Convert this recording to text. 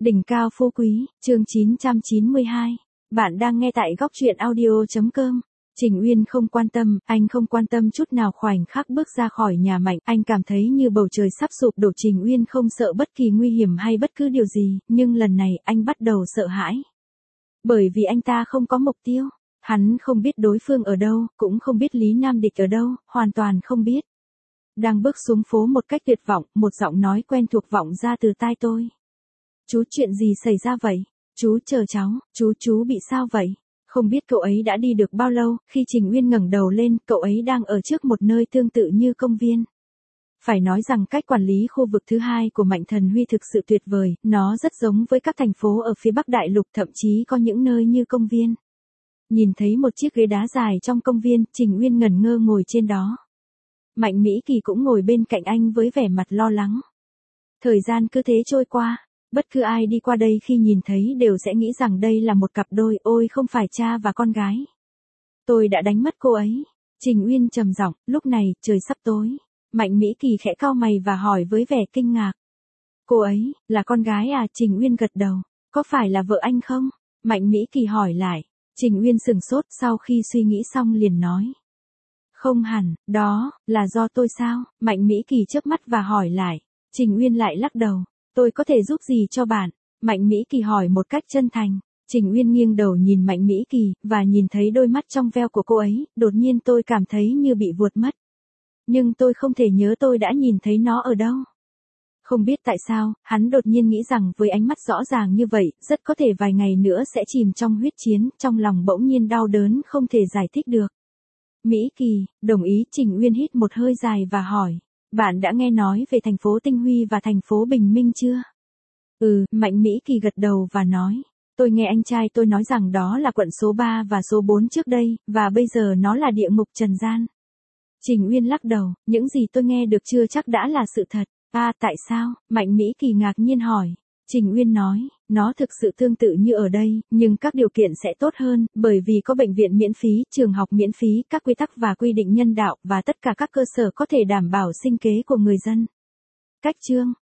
Đỉnh cao phú quý, chương 992. Bạn đang nghe tại góc truyện audio.com. Trình Uyên không quan tâm, anh không quan tâm chút nào khoảnh khắc bước ra khỏi nhà Mạnh, anh cảm thấy như bầu trời sắp sụp đổ. Trình Uyên không sợ bất kỳ nguy hiểm hay bất cứ điều gì, nhưng lần này anh bắt đầu sợ hãi. Bởi vì anh ta không có mục tiêu, hắn không biết đối phương ở đâu, cũng không biết Lý Nam Địch ở đâu, hoàn toàn không biết. Đang bước xuống phố một cách tuyệt vọng, một giọng nói quen thuộc vọng ra từ tai tôi. Chú, chuyện gì xảy ra vậy? Chú chờ cháu, chú bị sao vậy? Không biết cậu ấy đã đi được bao lâu, khi Trình Uyên ngẩng đầu lên, cậu ấy đang ở trước một nơi tương tự như công viên. Phải nói rằng cách quản lý khu vực thứ hai của Mạnh Thần Huy thực sự tuyệt vời, nó rất giống với các thành phố ở phía Bắc Đại Lục, thậm chí có những nơi như công viên. Nhìn thấy một chiếc ghế đá dài trong công viên, Trình Uyên ngẩn ngơ ngồi trên đó. Mạnh Mỹ Kỳ cũng ngồi bên cạnh anh với vẻ mặt lo lắng. Thời gian cứ thế trôi qua. Bất cứ ai đi qua đây khi nhìn thấy đều sẽ nghĩ rằng đây là một cặp đôi, ôi không phải cha và con gái. Tôi đã đánh mất cô ấy. Trình Uyên trầm giọng, lúc này, trời sắp tối. Mạnh Mỹ Kỳ khẽ cau mày và hỏi với vẻ kinh ngạc. Cô ấy, là con gái à? Trình Uyên gật đầu. Có phải là vợ anh không? Mạnh Mỹ Kỳ hỏi lại. Trình Uyên sừng sốt, sau khi suy nghĩ xong liền nói. Không hẳn, đó, là do tôi sao? Mạnh Mỹ Kỳ chớp mắt và hỏi lại. Trình Uyên lại lắc đầu. Tôi có thể giúp gì cho bạn? Mạnh Mỹ Kỳ hỏi một cách chân thành. Trình Uyên nghiêng đầu nhìn Mạnh Mỹ Kỳ, và nhìn thấy đôi mắt trong veo của cô ấy, đột nhiên tôi cảm thấy như bị vuột mất. Nhưng tôi không thể nhớ tôi đã nhìn thấy nó ở đâu. Không biết tại sao, hắn đột nhiên nghĩ rằng với ánh mắt rõ ràng như vậy, rất có thể vài ngày nữa sẽ chìm trong huyết chiến, trong lòng bỗng nhiên đau đớn không thể giải thích được. Mỹ Kỳ, đồng ý. Trình Uyên hít một hơi dài và hỏi. Bạn đã nghe nói về thành phố Tinh Huy và thành phố Bình Minh chưa? Mạnh Mỹ Kỳ gật đầu và nói. Tôi nghe anh trai tôi nói rằng đó là quận số 3 và số 4 trước đây, và bây giờ nó là địa ngục trần gian. Trình Uyên lắc đầu, những gì tôi nghe được chưa chắc đã là sự thật. Tại sao? Mạnh Mỹ Kỳ ngạc nhiên hỏi. Trình Uyên nói, nó thực sự tương tự như ở đây, nhưng các điều kiện sẽ tốt hơn, bởi vì có bệnh viện miễn phí, trường học miễn phí, các quy tắc và quy định nhân đạo, và tất cả các cơ sở có thể đảm bảo sinh kế của người dân. Cách chương,